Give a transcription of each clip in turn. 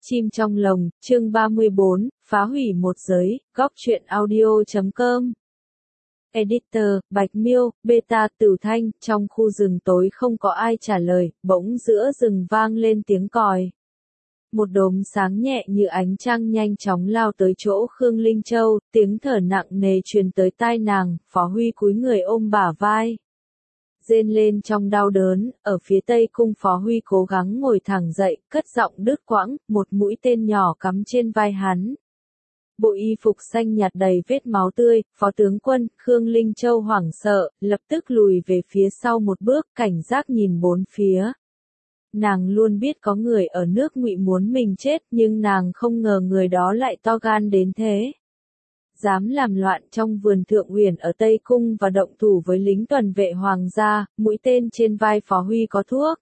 Chim trong lồng, chương 34, phá hủy một giới, góc truyện audio.com. Editor, Bạch Miêu, Beta, Tử Thanh, trong khu rừng tối không có ai trả lời, bỗng giữa rừng vang lên tiếng còi. Một đốm sáng nhẹ như ánh trăng nhanh chóng lao tới chỗ Khương Linh Châu, tiếng thở nặng nề truyền tới tai nàng, Phó Huy cúi người ôm bả vai. Rên lên trong đau đớn, ở phía tây cung Phó Huy cố gắng ngồi thẳng dậy, cất giọng đứt quãng, một mũi tên nhỏ cắm trên vai hắn. Bộ y phục xanh nhạt đầy vết máu tươi, Phó tướng quân, Khương Linh Châu hoảng sợ, lập tức lùi về phía sau một bước, cảnh giác nhìn bốn phía. Nàng luôn biết có người ở nước Ngụy muốn mình chết, nhưng nàng không ngờ người đó lại to gan đến thế. Dám làm loạn trong vườn Thượng Uyển ở Tây Cung và động thủ với lính tuần vệ hoàng gia, mũi tên trên vai Phó Huy có thuốc.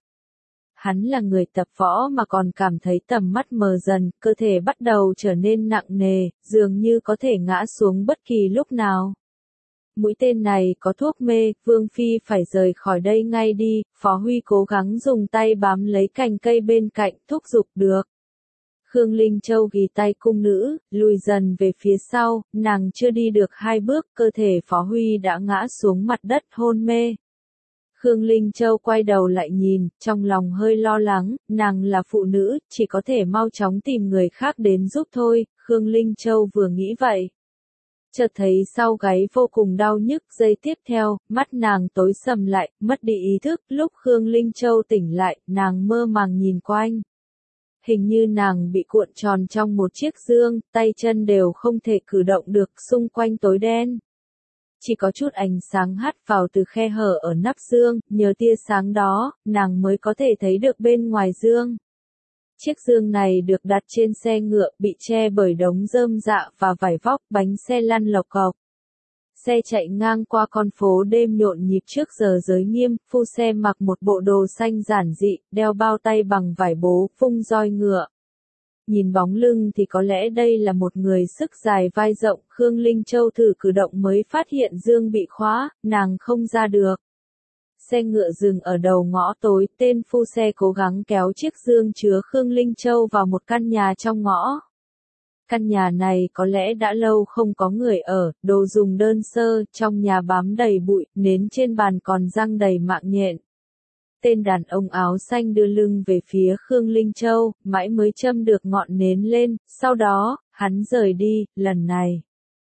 Hắn là người tập võ mà còn cảm thấy tầm mắt mờ dần, cơ thể bắt đầu trở nên nặng nề, dường như có thể ngã xuống bất kỳ lúc nào. Mũi tên này có thuốc mê, Vương Phi phải rời khỏi đây ngay đi, Phó Huy cố gắng dùng tay bám lấy cành cây bên cạnh, thúc giục được. Khương Linh Châu ghi tay cung nữ, lùi dần về phía sau, nàng chưa đi được 2 bước, cơ thể Phó Huy đã ngã xuống mặt đất hôn mê. Khương Linh Châu quay đầu lại nhìn, trong lòng hơi lo lắng, nàng là phụ nữ, chỉ có thể mau chóng tìm người khác đến giúp thôi, Khương Linh Châu vừa nghĩ vậy. Chợt thấy sau gáy vô cùng đau nhức, giây tiếp theo, mắt nàng tối sầm lại, mất đi ý thức, lúc Khương Linh Châu tỉnh lại, nàng mơ màng nhìn quanh. Hình như nàng bị cuộn tròn trong một chiếc dương, tay chân đều không thể cử động được, xung quanh tối đen. Chỉ có chút ánh sáng hắt vào từ khe hở ở nắp dương, nhờ tia sáng đó, nàng mới có thể thấy được bên ngoài dương. Chiếc dương này được đặt trên xe ngựa, bị che bởi đống rơm rạ và vải vóc, bánh xe lăn lộc cộc. Xe chạy ngang qua con phố đêm nhộn nhịp trước giờ giới nghiêm, phu xe mặc một bộ đồ xanh giản dị, đeo bao tay bằng vải bố, vung roi ngựa. Nhìn bóng lưng thì có lẽ đây là một người sức dài vai rộng, Khương Linh Châu thử cử động mới phát hiện dương bị khóa, nàng không ra được. Xe ngựa dừng ở đầu ngõ tối, tên phu xe cố gắng kéo chiếc dương chứa Khương Linh Châu vào một căn nhà trong ngõ. Căn nhà này có lẽ đã lâu không có người ở, đồ dùng đơn sơ, trong nhà bám đầy bụi, nến trên bàn còn răng đầy mạng nhện. Tên đàn ông áo xanh đưa lưng về phía Khương Linh Châu, mãi mới châm được ngọn nến lên, sau đó, hắn rời đi, lần này.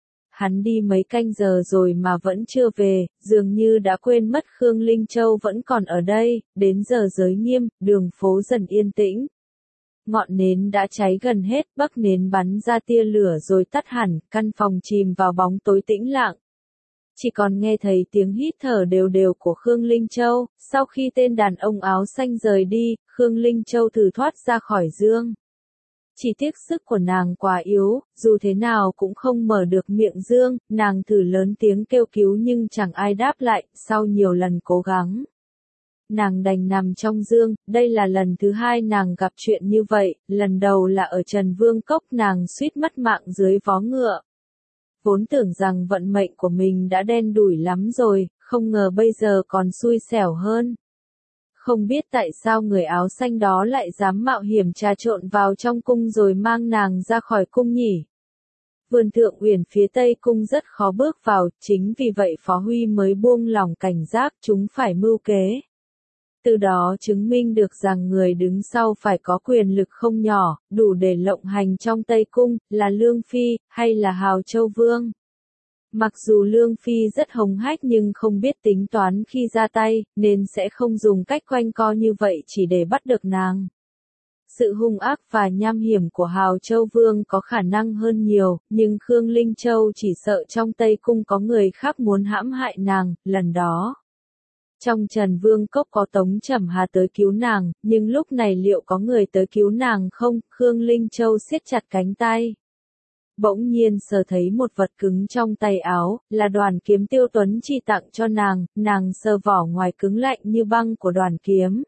Hắn đi mấy canh giờ rồi mà vẫn chưa về, dường như đã quên mất Khương Linh Châu vẫn còn ở đây, đến giờ giới nghiêm, đường phố dần yên tĩnh. Ngọn nến đã cháy gần hết, bắc nến bắn ra tia lửa rồi tắt hẳn, căn phòng chìm vào bóng tối tĩnh lặng. Chỉ còn nghe thấy tiếng hít thở đều đều của Khương Linh Châu, sau khi tên đàn ông áo xanh rời đi, Khương Linh Châu thử thoát ra khỏi dương. Chỉ tiếc sức của nàng quá yếu, dù thế nào cũng không mở được miệng dương, nàng thử lớn tiếng kêu cứu nhưng chẳng ai đáp lại, sau nhiều lần cố gắng. Nàng đành nằm trong dương, đây là lần thứ 2 nàng gặp chuyện như vậy, lần đầu là ở Trần Vương Cốc nàng suýt mất mạng dưới vó ngựa. Vốn tưởng rằng vận mệnh của mình đã đen đủi lắm rồi, không ngờ bây giờ còn xui xẻo hơn. Không biết tại sao người áo xanh đó lại dám mạo hiểm trà trộn vào trong cung rồi mang nàng ra khỏi cung nhỉ. Vườn Thượng Uyển phía Tây cung rất khó bước vào, chính vì vậy Phó Huy mới buông lỏng cảnh giác, chúng phải mưu kế. Từ đó chứng minh được rằng người đứng sau phải có quyền lực không nhỏ, đủ để lộng hành trong Tây Cung, là Lương Phi, hay là Hào Châu Vương. Mặc dù Lương Phi rất hống hách nhưng không biết tính toán khi ra tay, nên sẽ không dùng cách quanh co như vậy chỉ để bắt được nàng. Sự hung ác và nham hiểm của Hào Châu Vương có khả năng hơn nhiều, nhưng Khương Linh Châu chỉ sợ trong Tây Cung có người khác muốn hãm hại nàng, lần đó. Trong Trần Vương Cốc có Tống Trầm Hà tới cứu nàng, nhưng lúc này liệu có người tới cứu nàng không? Khương Linh Châu siết chặt cánh tay. Bỗng nhiên sờ thấy một vật cứng trong tay áo, là đoàn kiếm Tiêu Tuấn Chi tặng cho nàng sờ vỏ ngoài cứng lạnh như băng của đoàn kiếm.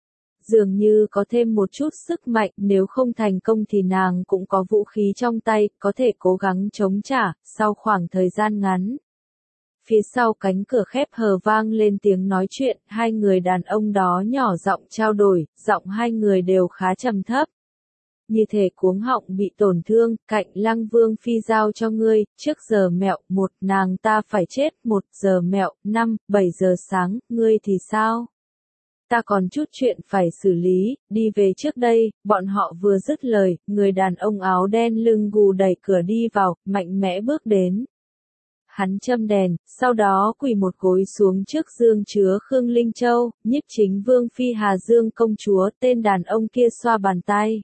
Dường như có thêm một chút sức mạnh, nếu không thành công thì nàng cũng có vũ khí trong tay, có thể cố gắng chống trả, sau khoảng thời gian ngắn. Phía sau cánh cửa khép hờ vang lên tiếng nói chuyện, hai người đàn ông đó nhỏ giọng trao đổi, giọng hai người đều khá trầm thấp. như thể cuống họng bị tổn thương, cạnh Lăng Vương phi giao cho ngươi, trước giờ mẹo, 1, nàng ta phải chết, 1 giờ mẹo, 5, 7 giờ sáng, ngươi thì sao? Ta còn chút chuyện phải xử lý, đi về trước đây, bọn họ vừa dứt lời, người đàn ông áo đen lưng gù đẩy cửa đi vào, mạnh mẽ bước đến. Hắn châm đèn, sau đó quỳ một gối xuống trước dương chứa Khương Linh Châu, Nhiếp Chính Vương phi Hà Dương công chúa, tên đàn ông kia xoa bàn tay.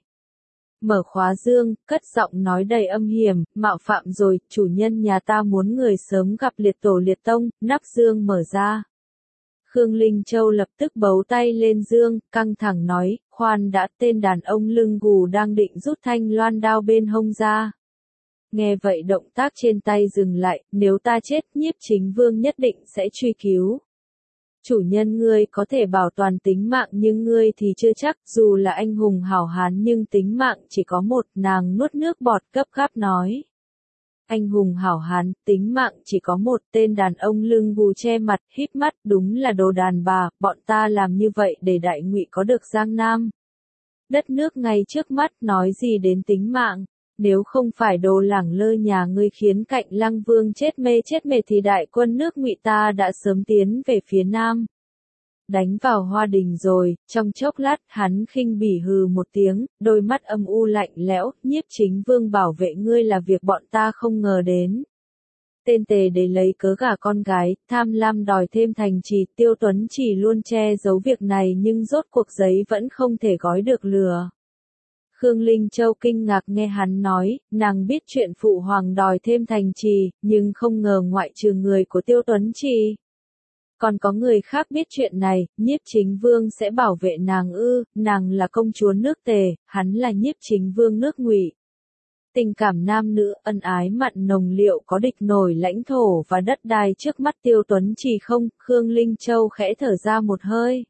Mở khóa dương, cất giọng nói đầy âm hiểm, mạo phạm rồi, chủ nhân nhà ta muốn người sớm gặp liệt tổ liệt tông, nắp dương mở ra. Khương Linh Châu lập tức bấu tay lên dương, căng thẳng nói, khoan đã, tên đàn ông lưng gù đang định rút thanh loan đao bên hông ra. Nghe vậy động tác trên tay dừng lại, nếu ta chết, Nhiếp Chính Vương nhất định sẽ truy cứu. Chủ nhân ngươi có thể bảo toàn tính mạng nhưng ngươi thì chưa chắc, dù là anh hùng hảo hán nhưng tính mạng chỉ có một, nàng nuốt nước bọt gấp gáp nói. Anh hùng hảo hán, tính mạng chỉ có một, tên đàn ông lưng gù che mặt, híp mắt, đúng là đồ đàn bà, bọn ta làm như vậy để đại ngụy có được Giang Nam. Đất nước ngay trước mắt, nói gì đến tính mạng, nếu không phải đồ lẳng lơ nhà ngươi khiến cạnh Lăng Vương chết mê thì đại quân nước ngụy ta đã sớm tiến về phía Nam. Đánh vào Hoa Đình rồi, trong chốc lát hắn khinh bỉ hừ một tiếng, đôi mắt âm u lạnh lẽo, Nhiếp Chính Vương bảo vệ ngươi là việc bọn ta không ngờ đến. Tên tề để lấy cớ gả con gái, tham lam đòi thêm thành trì, Tiêu Tuấn chỉ luôn che giấu việc này nhưng rốt cuộc giấy vẫn không thể gói được lừa. Khương Linh Châu kinh ngạc nghe hắn nói, nàng biết chuyện phụ hoàng đòi thêm thành trì, nhưng không ngờ ngoại trừ người của Tiêu Tuấn Trì. Còn có người khác biết chuyện này, Nhiếp Chính Vương sẽ bảo vệ nàng ư, nàng là công chúa nước Tề, hắn là Nhiếp Chính Vương nước Ngụy. Tình cảm nam nữ ân ái mặn nồng liệu có địch nổi lãnh thổ và đất đai trước mắt Tiêu Tuấn Trì không, Khương Linh Châu khẽ thở ra một hơi.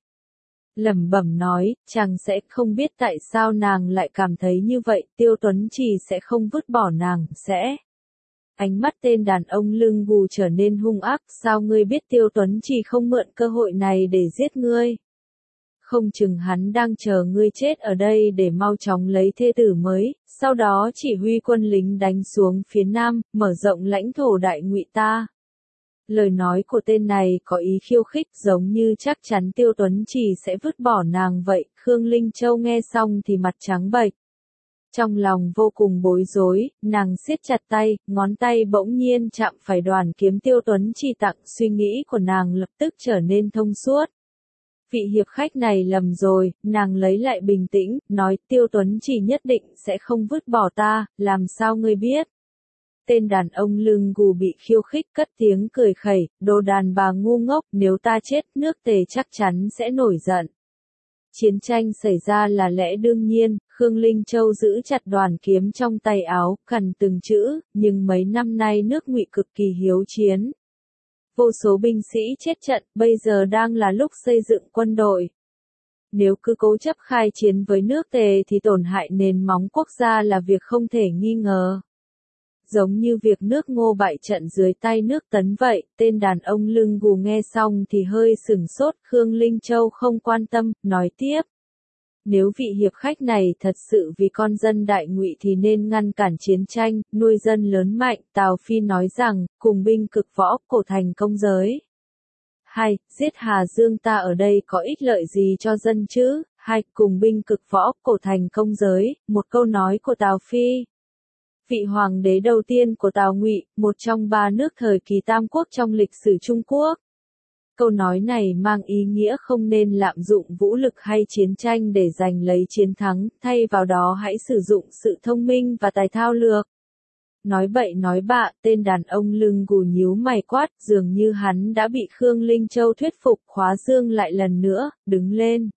Lẩm bẩm nói, chàng sẽ không biết tại sao nàng lại cảm thấy như vậy, Tiêu Tuấn Trì sẽ không vứt bỏ nàng, sẽ. Ánh mắt tên đàn ông lưng gù trở nên hung ác, sao ngươi biết Tiêu Tuấn Trì không mượn cơ hội này để giết ngươi? Không chừng hắn đang chờ ngươi chết ở đây để mau chóng lấy thê tử mới, sau đó chỉ huy quân lính đánh xuống phía Nam, mở rộng lãnh thổ đại ngụy ta. Lời nói của tên này có ý khiêu khích giống như chắc chắn Tiêu Tuấn Trì sẽ vứt bỏ nàng vậy, Khương Linh Châu nghe xong thì mặt trắng bệch. Trong lòng vô cùng bối rối, nàng siết chặt tay, ngón tay bỗng nhiên chạm phải đoàn kiếm Tiêu Tuấn Trì tặng, suy nghĩ của nàng lập tức trở nên thông suốt. Vị hiệp khách này lầm rồi, nàng lấy lại bình tĩnh, nói Tiêu Tuấn Trì nhất định sẽ không vứt bỏ ta, làm sao ngươi biết? Tên đàn ông lưng gù bị khiêu khích cất tiếng cười khẩy, đồ đàn bà ngu ngốc, nếu ta chết, nước Tề chắc chắn sẽ nổi giận. Chiến tranh xảy ra là lẽ đương nhiên, Khương Linh Châu giữ chặt đoàn kiếm trong tay áo, cằn từng chữ, nhưng mấy năm nay nước Ngụy cực kỳ hiếu chiến. Vô số binh sĩ chết trận, bây giờ đang là lúc xây dựng quân đội. Nếu cứ cố chấp khai chiến với nước Tề thì tổn hại nền móng quốc gia là việc không thể nghi ngờ. Giống như việc nước Ngô bại trận dưới tay nước Tấn vậy, tên đàn ông lưng gù nghe xong thì hơi sửng sốt, Khương Linh Châu không quan tâm, nói tiếp. Nếu vị hiệp khách này thật sự vì con dân đại ngụy thì nên ngăn cản chiến tranh, nuôi dân lớn mạnh, Tào Phi nói rằng, cùng binh cực võ, cổ thành công giới. 2. Giết Hà Dương ta ở đây có ích lợi gì cho dân chứ? 2. Cùng binh cực võ, cổ thành công giới, một câu nói của Tào Phi. Vị hoàng đế đầu tiên của Tào Ngụy, một trong 3 nước thời kỳ Tam Quốc trong lịch sử Trung Quốc. Câu nói này mang ý nghĩa không nên lạm dụng vũ lực hay chiến tranh để giành lấy chiến thắng, thay vào đó hãy sử dụng sự thông minh và tài thao lược. Nói bậy nói bạ, tên đàn ông lưng gù nhíu mày quát, dường như hắn đã bị Khương Linh Châu thuyết phục, khóa dương lại lần nữa, đứng lên.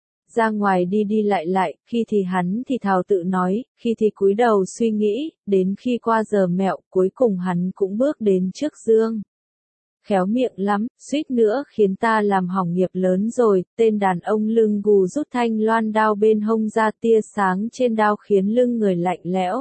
Ra ngoài đi đi lại, khi thì hắn thì thào tự nói, khi thì cúi đầu suy nghĩ, đến khi qua giờ mẹo, cuối cùng hắn cũng bước đến trước dương. Khéo miệng lắm, suýt nữa khiến ta làm hỏng nghiệp lớn rồi, tên đàn ông lưng gù rút thanh loan đao bên hông ra, tia sáng trên đao khiến lưng người lạnh lẽo.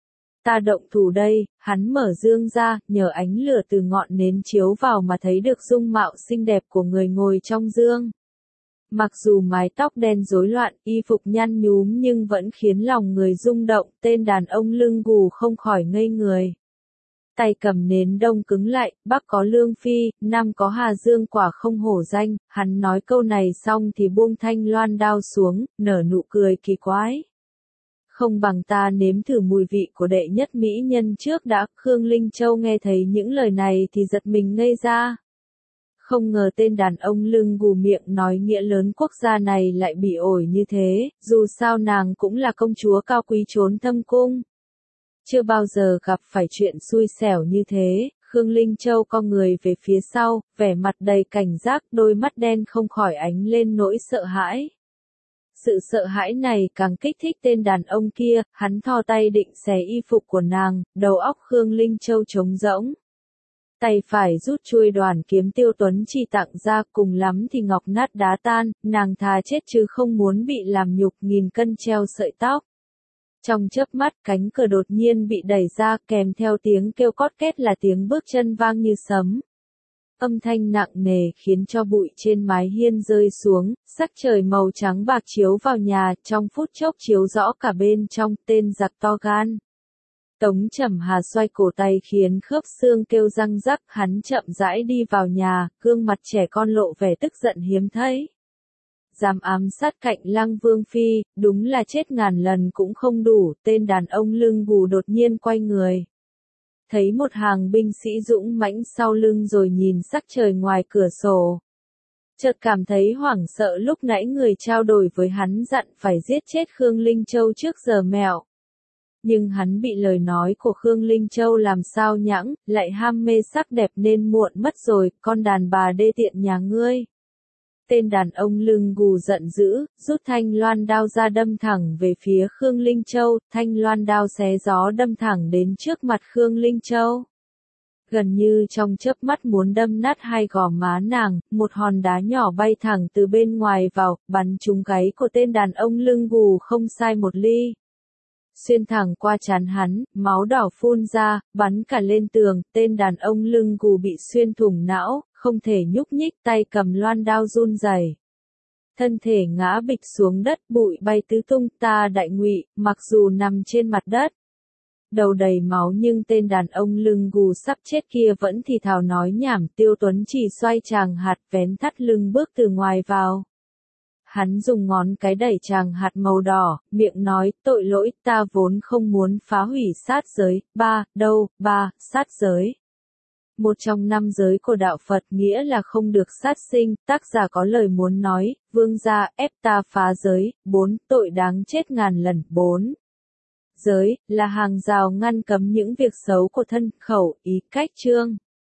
Ta động thủ đây, hắn mở dương ra, nhờ ánh lửa từ ngọn nến chiếu vào mà thấy được dung mạo xinh đẹp của người ngồi trong dương. Mặc dù mái tóc đen rối loạn, y phục nhăn nhúm nhưng vẫn khiến lòng người rung động, tên đàn ông lưng gù không khỏi ngây người. Tay cầm nến đông cứng lại, Bắc có Lương Phi, Nam có Hà Dương quả không hổ danh, hắn nói câu này xong thì buông thanh loan đao xuống, nở nụ cười kỳ quái. Không bằng ta nếm thử mùi vị của đệ nhất mỹ nhân trước đã. Khương Linh Châu nghe thấy những lời này thì giật mình ngây ra. Không ngờ tên đàn ông lưng gù miệng nói nghĩa lớn quốc gia này lại bị ổi như thế, dù sao nàng cũng là công chúa cao quý trốn thâm cung. Chưa bao giờ gặp phải chuyện xui xẻo như thế, Khương Linh Châu co người về phía sau, vẻ mặt đầy cảnh giác, đôi mắt đen không khỏi ánh lên nỗi sợ hãi. Sự sợ hãi này càng kích thích tên đàn ông kia, hắn thò tay định xé y phục của nàng, đầu óc Khương Linh Châu trống rỗng. Tay phải rút chuôi đoàn kiếm Tiêu Tuấn Chỉ tặng ra, cùng lắm thì ngọc nát đá tan, nàng thà chết chứ không muốn bị làm nhục nghìn cân treo sợi tóc. Trong chớp mắt cánh cửa đột nhiên bị đẩy ra, kèm theo tiếng kêu cót két là tiếng bước chân vang như sấm. Âm thanh nặng nề khiến cho bụi trên mái hiên rơi xuống, sắc trời màu trắng bạc chiếu vào nhà, trong phút chốc chiếu rõ cả bên trong. Tên giặc to gan. Tống Trầm Hà xoay cổ tay khiến khớp xương kêu răng rắc, hắn chậm rãi đi vào nhà, gương mặt trẻ con lộ vẻ tức giận hiếm thấy. Dám ám sát cạnh Lăng Vương Phi, đúng là chết ngàn lần cũng không đủ. Tên đàn ông lưng gù đột nhiên quay người. Thấy một hàng binh sĩ dũng mãnh sau lưng rồi nhìn sắc trời ngoài cửa sổ. Chợt cảm thấy hoảng sợ, lúc nãy người trao đổi với hắn dặn phải giết chết Khương Linh Châu trước giờ mẹo. Nhưng hắn bị lời nói của Khương Linh Châu làm sao nhãng, lại ham mê sắc đẹp nên muộn mất rồi, con đàn bà đê tiện nhà ngươi. Tên đàn ông lưng gù giận dữ, rút thanh loan đao ra đâm thẳng về phía Khương Linh Châu, thanh loan đao xé gió đâm thẳng đến trước mặt Khương Linh Châu. Gần như trong chớp mắt muốn đâm nát hai gò má nàng, một hòn đá nhỏ bay thẳng từ bên ngoài vào, bắn trúng gáy của tên đàn ông lưng gù không sai một ly. Xuyên thẳng qua trán hắn, máu đỏ phun ra, bắn cả lên tường, tên đàn ông lưng gù bị xuyên thủng não, không thể nhúc nhích, tay cầm loan đao run rẩy. Thân thể ngã bịch xuống đất, bụi bay tứ tung. Ta Đại Ngụy, mặc dù nằm trên mặt đất, đầu đầy máu nhưng tên đàn ông lưng gù sắp chết kia vẫn thì thào nói nhảm. Tiêu Tuấn Chỉ xoay chàng hạt vén thắt lưng bước từ ngoài vào. Hắn dùng ngón cái đẩy chàng hạt màu đỏ, miệng nói, tội lỗi, ta vốn không muốn phá hủy sát giới. Sát giới. Một trong năm giới của đạo Phật nghĩa là không được sát sinh. Tác giả có lời muốn nói, vương gia ép ta phá giới. 4. Tội đáng chết ngàn lần. 4. Giới, là hàng rào ngăn cấm những việc xấu của thân, khẩu, ý, cách, chương.